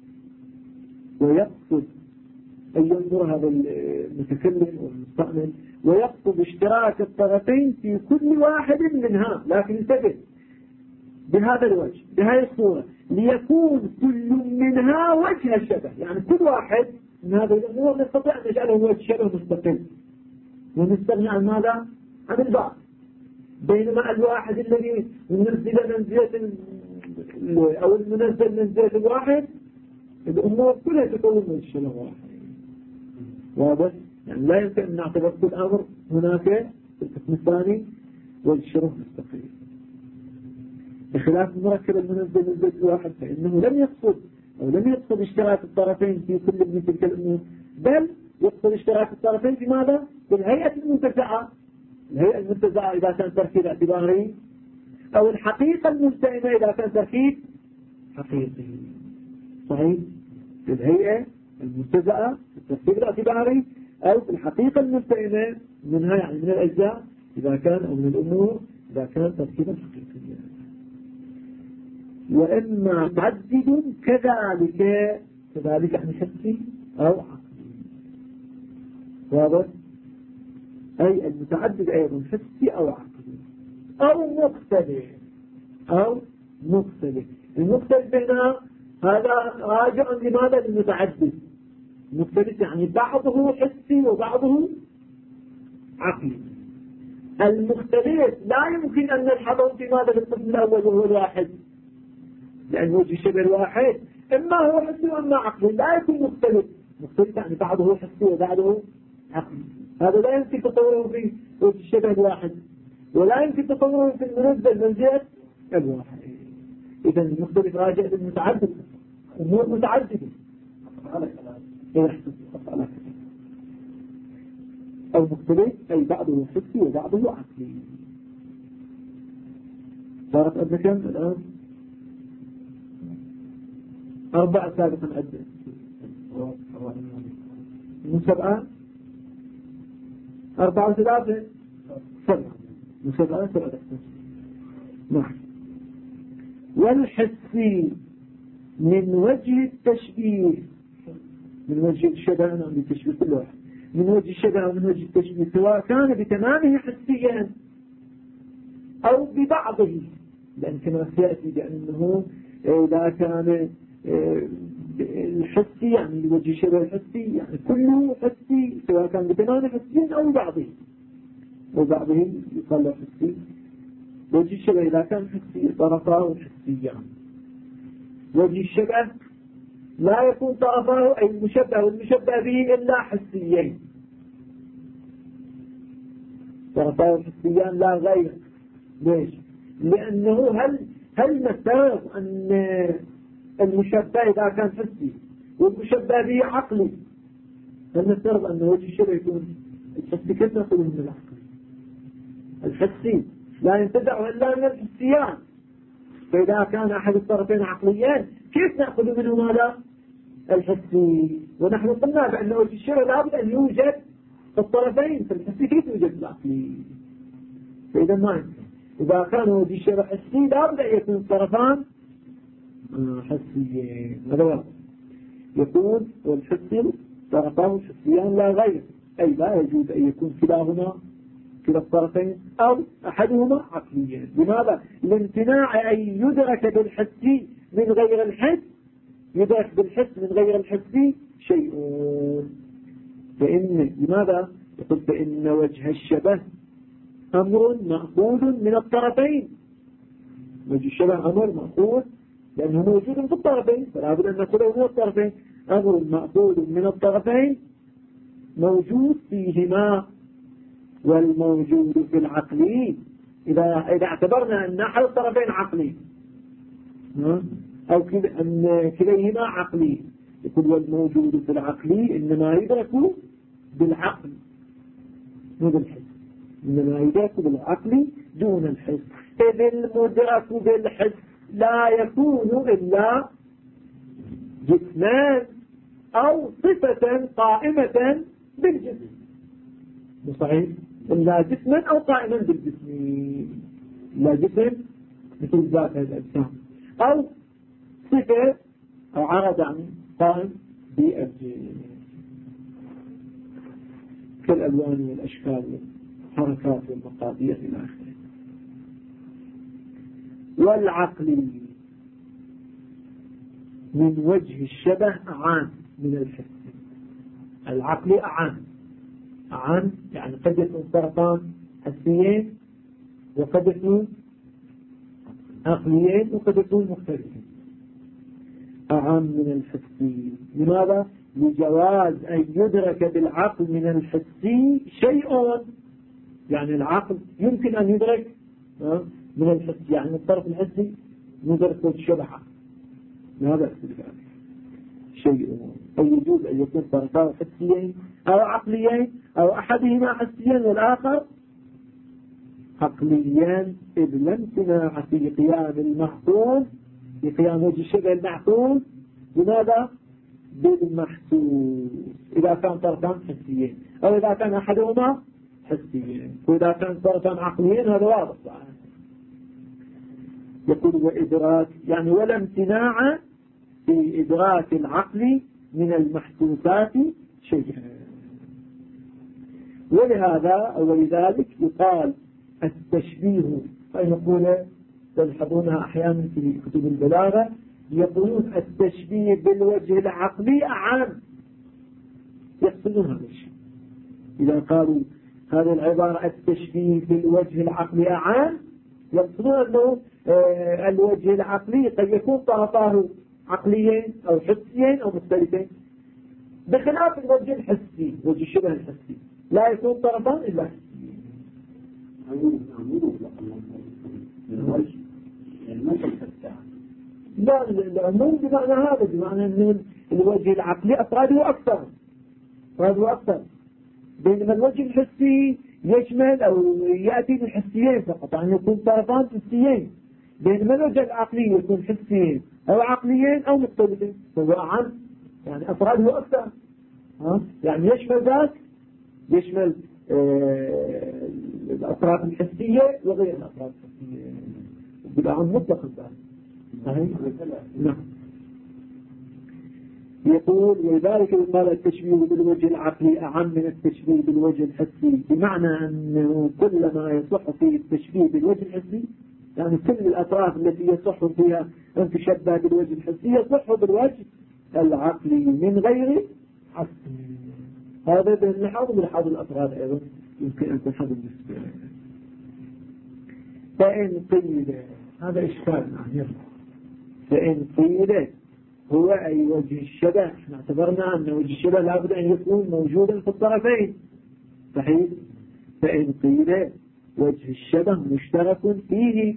ويقصد أن ينظر هذا المتكلم والمستعمل ويقصد اشتراك الطرفين في كل واحد منها. لكن انتبه بهذا الوجه، بهذه الصورة، ليكون كل منها وجه الشبه. يعني كل واحد من هذه الأمور نستطيع أن نجعله وجه شبه مستقل ونستغني عن ماذا؟ عن البعض. بينما الواحد الذي ينزل منزلة أو المنزل منزلة الواحد، الأمور كلها تكون وجه شبه واحد. واضح؟ يعني لا يمكن أن نعتبر كل أمر هناك في القسم الثاني وجه شبه مستقل، بخلاف المركب المنزل منزلة الواحد، فإنه لم يقصد اشتراك الطرفين في كل من تلك الأمور، بل يقصد اشتراك الطرفين في ماذا؟ في الهيئة المنتزعة. الهيئة المنتزعة إذا كان تركيب اعتباري، أو الحقيقة الملتئمة إذا كان تركيب حقيقي. صحيح؟ في الهيئة المنتزعة في التركيب الاعتباري، أو في الحقيقة الملتئمة منها، يعني من الأجزاء إذا كان، أو من الأمور إذا كان تركيبا حقيقيا. وإما متعدد كذلك يعني حسي أو عقلي. واضح؟ أي المتعدد أيضا حسي أو عقلي أو مختلف. المختلف هنا هذا راجع لماذا؟ للمتعدد. مختلف يعني بعضه حسي وبعضه عقلي. المختلف لا يمكن أن نلحظه في ماذا؟ في القسم الأول وهو الواحد، لأن وجه الشبه الواحد إما هو حسي وإما عقلي، لا يكون مختلف يعني بعضه حسي وبعضه عقلي. هذا لا يمكن تطوره في وجه الشبه الواحد، ولا يمكن تطوره في المنزل منزلة الواحد. إذا المختلف راجع للمتعدد، أمور متعددة أو مختلف أي بعضه حسي وبعضه عقلي. صارت أدنى كم الآن؟ 4 سابقا أدنى من 7 4 و3 7 من 7 7 نعم. والحسي من وجه التشبيه، من وجه الشبه أنا عندي تشبيه كل واحد، من وجه الشبه ومن وجه التشبيه سواء كان بتمامه حسيا أو ببعضه، لأن كما سيأتي بأنه إذا كان الحسي يعني وجه الشبه الحسي يعني كله حسي سواء كان بتمامه حسيا أو بعضه، وبعضه يقال له حسي. وجه الشبه إذا كان حسي طرفاه حسيان. وجه الشبه لا يكون طرفاه أي المشبه والمشبه به إلا حسيين، طرفاه حسيان لا غير. ليش؟ لأنه هل نفترض أن المشبه إذا كان حسي والمشبه به عقلي، هل نفترض أن وجه الشبه يكون الحسي؟ كيف نأخذه من العقل؟ الحسي لا ينتزع إلا من الحسيان، فإذا كان أحد الطرفين عقليين كيف نأخذ منه ماذا؟ الحسي. ونحن قلنا بأن وجه الشبه لابد أن يوجد في الطرفين، فالحسي كيف يوجد العقلي؟ فإذا ما يمكن. إذا كان وجه الشبه حسي لابد أن يكون الطرفان حسيين. هذا واضح. يكون والحسي طرفان حسيان لا غير، أي لا يجوز أن يكون كلاهما كلا الطرفين أو أحدهما عقليا. لماذا؟ لامتناع أن يدرك بالحسي من غير الحس، يدرك بالحس من غير الحسي شيء. لماذا؟ يقول فإن وجه الشبه أمر مأخوذ من الطرفين. وجه الشبه أمر مأخوذ لأنه موجود في الطرفين، فلا بد أن نأخذه من الطرفين. أمر مأخوذ من الطرفين موجود فيهما، والموجود في العقلي إذا اعتبرنا أن أحد الطرفين عقلي أو أن كليهما عقلي، يقول والموجود في العقلي إنما يدرك بالعقل دون الحس، إنما يدرك بالعقل دون الحس. إذ المدرك بالحس لا يكون إلا جسمان أو صفة قائمة بالجسم. صحيح؟ إلا جسما أو قائما بالجسم، لا جسم مثل ذات الأجسام، أو صفة أو عرض يعني قائم بالجسم كالألوان والأشكال والحركات والمقادير إلى آخره. والعقل من وجه الشبه أعان من الحس. العقل أعان يعني قد يكون طرفان حسيين وقد يكون عقليين وقد يكون مختلفين. أعان من الحسي. لماذا؟ لجواز أن يدرك بالعقل من الحسي شيء، يعني العقل يمكن أن يدرك من الحسي، يعني الطرف الحسي يدرك الشبه هذا استدلال شيء. أو يجوز أن يكون طرفان حسيين أو عقليين أو أحدهما حسيا والآخر عقليان، إذ لا امتناع في قيام المحسوس، في قيام وجه الشبه المحسوس. لماذا؟ بالمحسوس إذا كان طرفان حسيين أو إذا كان أحدهما حسيين، وإذا كان طرفان عقليين هذا واضح. يقول وإدراك يعني ولا امتناع في إدراك العقل من المحسوسات شيئا. ولهذا أو لذلك يقال التشبيه، فنقول تلحظونها أحيانا في كتب البلاغة يقولون التشبيه بالوجه العقلي أعام، يقصدون هذا الشيء. إذا قالوا هذه العبارة التشبيه بالوجه العقلي أعام يقصدون أنه الوجه العقلي قد يكون طرفاه عقليين أو حسيين أو مختلفين، بخلاف الوجه الحسي وجه الشبه الحسي لا يكون طرفان إلا حسيين. لا العموم بمعنى هذا، بمعنى أن الوجه العقلي أفراده أكثر، بينما الوجه الحسي يشمل أو يأتي بالحسيين فقط، يعني يكون طرفان حسيين، بينما الوجه العقلي يكون حسيين أو عقليين أو مختلفين، سواء يعني أفراده أكثر. يعني يشمل ذاك، يشمل الأطراف الحسية وغير الأطراف الحسية بالعام مطلق الذات. نعم. يقول ولذلك قال التشبيه بالوجه العقلي أعم من التشبيه بالوجه الحسي، بمعنى أنه كل ما يصح فيه التشبيه بالوجه الحسي، يعني كل الأطراف التي يصح فيها أن تشبه بالوجه الحسي يصح بالوجه العقلي من غير حسي. هذا باللحاظ وباللحاظ الأفراد أيضا يمكن أن تفهم بالنسبة. فإن قيل هذا إشكال فإن قيل هو أي وجه الشبه، احنا اعتبرنا أن وجه الشبه لابد أن يكون موجودا في الطرفين، صحيح؟ فإن قيل وجه الشبه مشترك فيه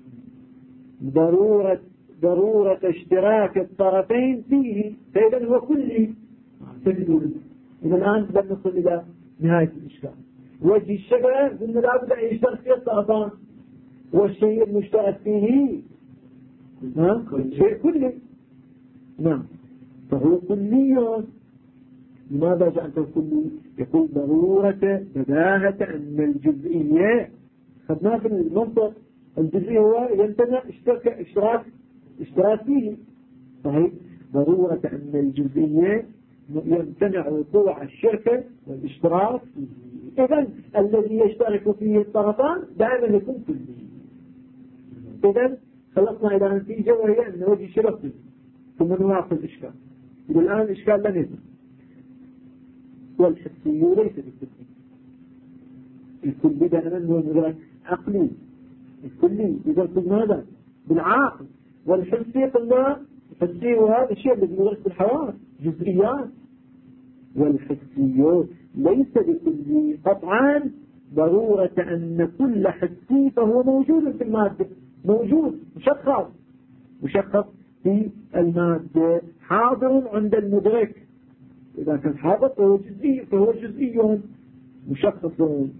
ضرورة اشتراك الطرفين فيه، فإذا هو كلي. إذا الآن لم نصل إلى نهاية الإشكال. وجه الشبه قلنا لابد أن يشترك فيه الطرفان، والشيء المشترك فيه شيء كلي. نعم، فهو كلي. لماذا جعلته كلي؟ يقول ضرورة بداهة أن الجزئية خدناه في المنطق، الجزئية هو يمتنع اشتراك فيه، صحيح؟ ضرورة أن الجزئية يمتنع وقوع الشركة والاشتراك فيه. إذن الذي يشترك فيه الطرفان دائما يكون كلي. إذن خلصنا إلى نتيجة وهي أن وجه الشبه ثم نواصل الإشكال. الآن الإشكال لم يتم. والحسي ليس بالكلي. الكلي دائما هو مدرك عقلي. الكلي يدرك ماذا؟ بالعقل. والحسي قلنا الحسي وهذا الشيء الذي يدرك بالحواس، جزئيات. والحسي ليس بكلي قطعا، ضرورة أن كل حسي فهو موجود في المادة، موجود مشخص في المادة، حاضر عند المدرك. إذا كان حاضر فهو جزئي مشخص.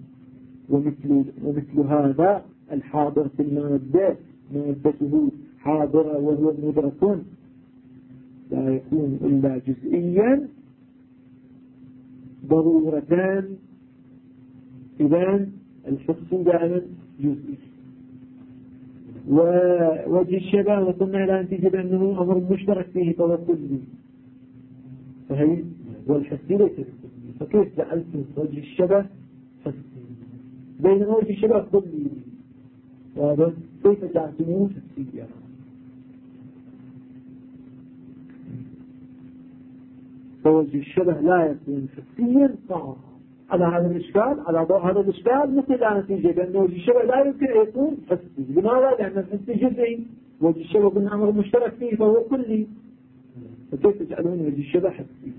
ومثل هذا الحاضر في المادة مادته حاضرة وهو مدرك لا يكون إلا جزئيا، ضرورتان. إذن الحس دائما جزئي. ووجه الشبه وصلنا إلى نتيجة بأنه أمر مشترك فيه فهو كلي، صحيح؟ والحسي ليس كلي. فكيف جعلت وجه الشبه حسي بينما وجه الشبه كلي؟ وهذا كيف جعلتموه حسيا؟ فوجه الشبه لا يكون حسيا صعب. على هذا الإشكال، على ضوء هذا الإشكال مثل لا نتيجة بأن وجه الشبه لا يمكن أن يكون حسي. لماذا؟ لأن الحسي جزئي، وجه الشبه قلنا أمر مشترك فيه فهو كلي. فكيف تجعلون وجه الشبه حسي؟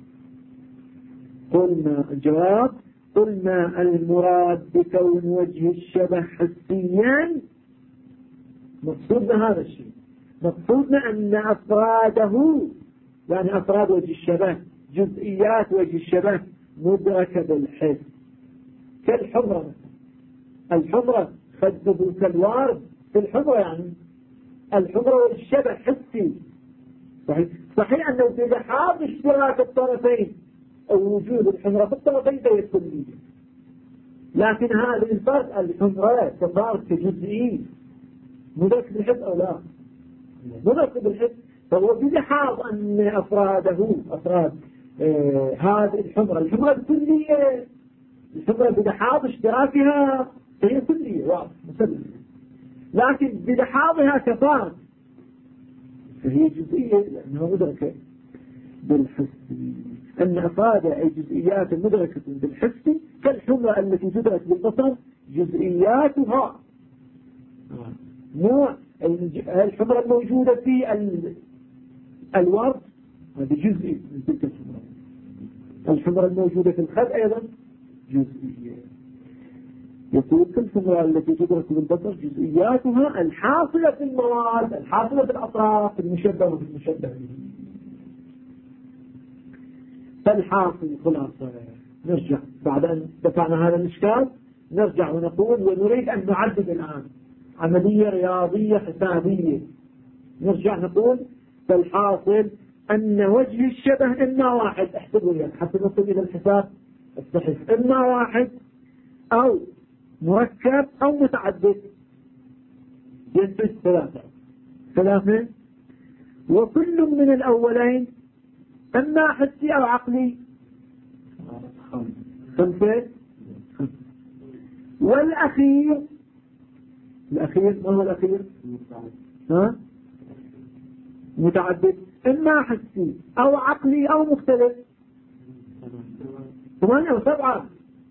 قلنا الجواب، قلنا المراد بكون وجه الشبه حسيا مقصودنا هذا الشيء، مقصودنا أن أفراده، يعني أفراد وجه الشبه، جزئيات وجه الشبه مدركة بالحس. كالحمرة، الحمرة خدبوا كالوارد في الحمرة، يعني الحمرة والشبه حسي، صحيح أنه في لحاظ اشتراك الطرفين أو وجود الحمرة في الطرفين فيكون لي، لكن هذا الفرق الحمرة صارت كجزئي مدرك بالحس أو لا مدرك بالحس. فهو بلحاظ أن أفراده أفراد هذه الحمرة الكلية، الحمرة بلحاظ اشتراكها هي كلية واضح مسلم، لكن بلحاظها كفرد فهي جزئية لأنها مدركة بالحس. أن أفراد أي جزئيات مدركة بالحس كالحمرة التي تدرك بالبصر جزئياتها نوع الحمرة الموجودة في الورد هذه جزئي من تلك الحمرة. الحمرة الموجودة في الخد أيضا جزئية. يقول كل الخمرة التي تدرك بالبصر جزئياتها الحاصلة في المواد الحاصلة في الأطراف المشبه وفي المشبه به. فالحاصل خلاصة نرجع بعد أن دفعنا هذا الإشكال نرجع ونقول ونريد أن نعدد الآن عملية رياضية حسابية. نرجع نقول فالحاصل أن وجه الشبه إما واحد، احسبوا يعني حتى نصل إلى الحساب الصحيح، إما واحد أو مركب أو متعدد، ينتج ثلاثة، وكل من الأولين إما حسي أو عقلي 5، والأخير ما هو الأخير؟ متعدد، إما حسي أو عقلي أو مختلف 8 و7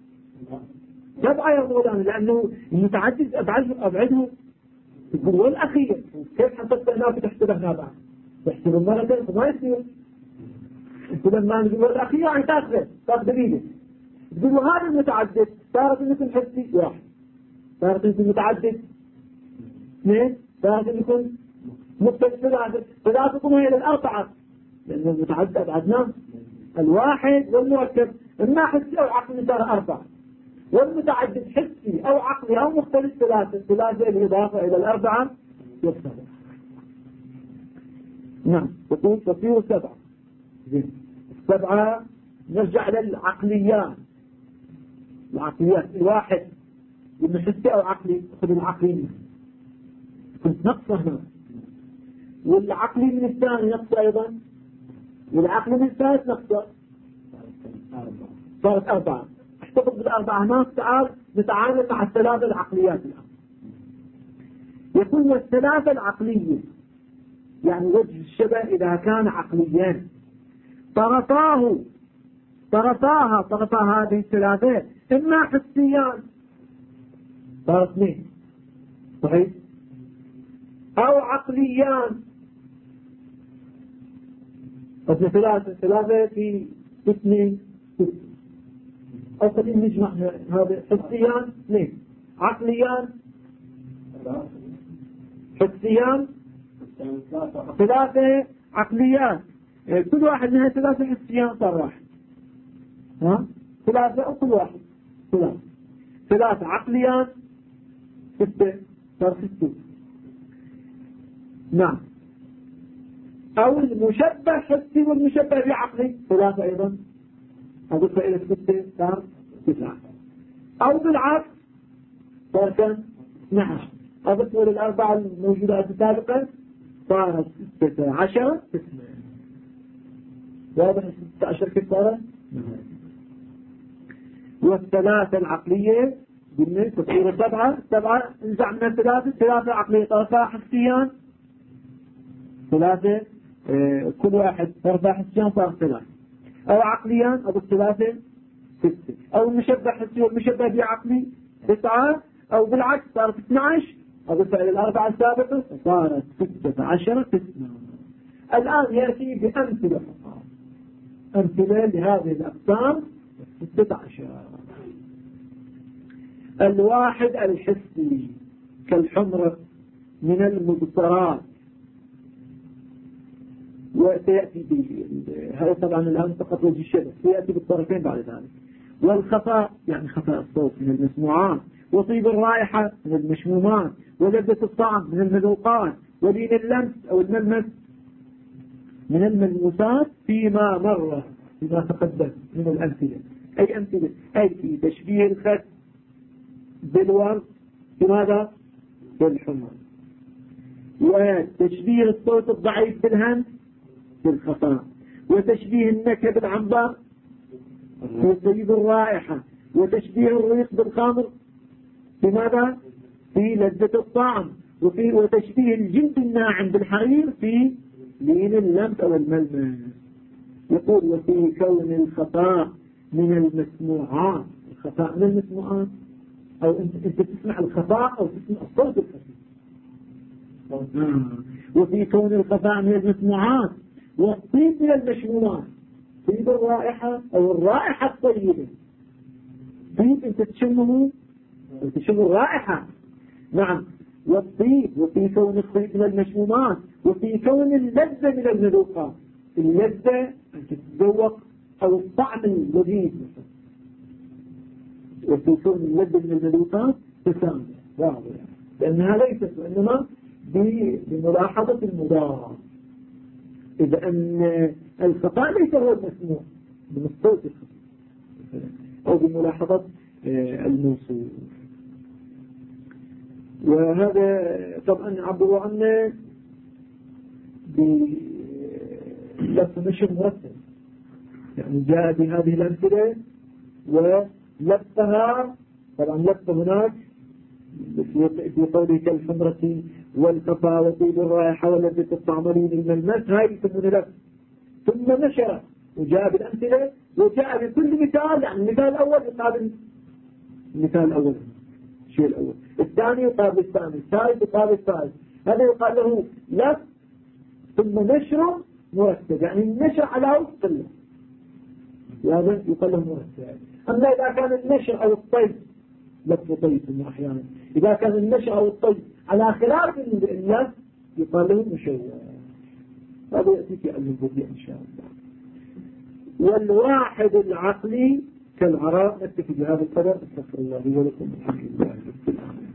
يا مولانا، لأنه المتعدد أبعده يقول والأخير كيف حسبت هناك تحسب هنا بعد تحسب المرتين فما يصير. انت لما نقول والأخير يعني تاخذ دليله تقول هذا المتعدد صارت انكم حسي 1، صارت انكم متعدد 2، صارت انكم مختلف 3 هي للأربعة، لأن المتعدد أبعدناه الواحد والمركب إما حسي أو عقلي صار 4، والمتعدد حسي أو عقلي أو مختلف 3 بالإضافة إلى 4 يصبح. نعم يقول تصير 7. زين 7 نرجع للعقليات. الواحد إما حسي أو عقلي خذ العقلي منه كنت نقصه هنا، والعقلي من الثاني نقصه أيضا، والعقلي من الثالث نقصه صارت 4. احتفظ بال4 هناك. تعال نتعامل مع الثلاثة العقليات الآن. يكون والثلاثة العقلية يعني وجه الشبه إذا كان عقليا طرفا هذه الثلاثة إما حسيان صار 2 صحيح، أو عقليان قد 3 في 2 أو قد نجمع هذا حسيان 2 عقليان حسيان 3 عقليان، كل واحد منها 3 حسيان صار 1 3 أو كل واحد 3 عقليان 6 صار 6. نعم أو المشبه حسي والمشبه بعقلي 3 أيضا أضف إلى 6 صار 9، أو بالعكس صار كم 12 أضف إلى 4 الموجودات السابقة صارت 16 واضح 16 كيف صارت. والثلاثة العقلية بالنسبة تصير 7 نزع من 3 عقلية طرفا حسيان 3 كل واحد طرفا حسيان صار 3، أو عقليان أو 3 6، أو المشبه حسي والمشبه بعقلي 9، أو بالعكس صارت 12 أضف إلى 4 السابقة صارت 16 قسما. الآن يأتي بأمثلة لهذه الأقسام 16. الواحد الحسي كالحمرة من المبصرات، وسيأتي هذا طبعا الآن فقط وجه الشبه، سيأتي بالطرفين بعد ذلك. والخفاء يعني خفاء الصوت من المسموعات، وطيب الرائحة من المشمومات، ولذة الطعم من المذوقات، ولين اللمس أو الملمس من الملموسات فيما مر فيما تقدم من الأمثلة. أي أمثلة؟ أي في تشبيه الخد بالورد بماذا؟ بالحمر، وتشبيه الصوت الضعيف بالهمس بالخفاء، وتشبيه النكهة بالعنبر وطيب الرائحة، وتشبيه الريق بالخمر بماذا؟ في لذة الطعم، وتشبيه الجلد الناعم بالحرير في لين اللمس أو الملمس. يقول وفي كون الخفاء من المسموعات. الخفاء من المسموعات، أو أنت تسمع الخفاء أو تسمع الصوت الخفيف. وفي كون الخفاء من المسموعات، والطيب من المشمومات، طيب الرائحة أو الرائحة الطيبة. طيب أنت تشمه تشم الرائحة. نعم. والطيب، وفي كون الطيب من المشمومات، وفي كون اللذة من المذوقات. اللذة أن تتذوق أو الطعم اللذيذ، وفي كون اللذة من المذوقات تسامح واضح، لأنها ليست وإنما بملاحظة المضار. إذا أن الخطأ ليس هو المسموع بالصوت أو بملاحظة الموصول. وهذا طبعا عبروا عنه بلفظ نشر مرتب، يعني جاء بهذه الأمثلة ولفها. طبعا لف هناك في قوله كالحمرة والقفا وطيب الرائحة والذي الطعمرين الملمس، هاي يسمونه لف. ثم نشر وجاء بالأمثلة، وجاء بكل مثال، يعني المثال الأول يقابل المثال الأول، الشيء الأول، الثاني يقابل الثاني، الثالث يقابل الثالث. هذا يقال له لف ثم نشر مرتب، يعني النشر على وفق اللف، وهذا يقال له مرتب. أما إذا كان النشر أو الطيب لف طيب أحيانا، إذا كان النشر أو الطيب على خلاف اللف يقال له مشوه. هذا يأتي في علم البديع إن شاء الله. والواحد العقلي كالعراء. نكتفي بهذا القدر. استغفر الله لي ولكم. الحمد لله.